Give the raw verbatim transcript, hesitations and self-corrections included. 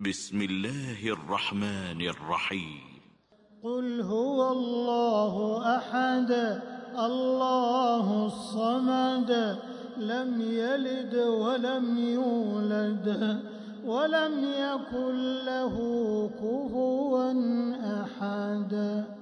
بسم الله الرحمن الرحيم. قل هو الله أحد الله الصمد لم يلد ولم يولد ولم يكن له كفوا أحد.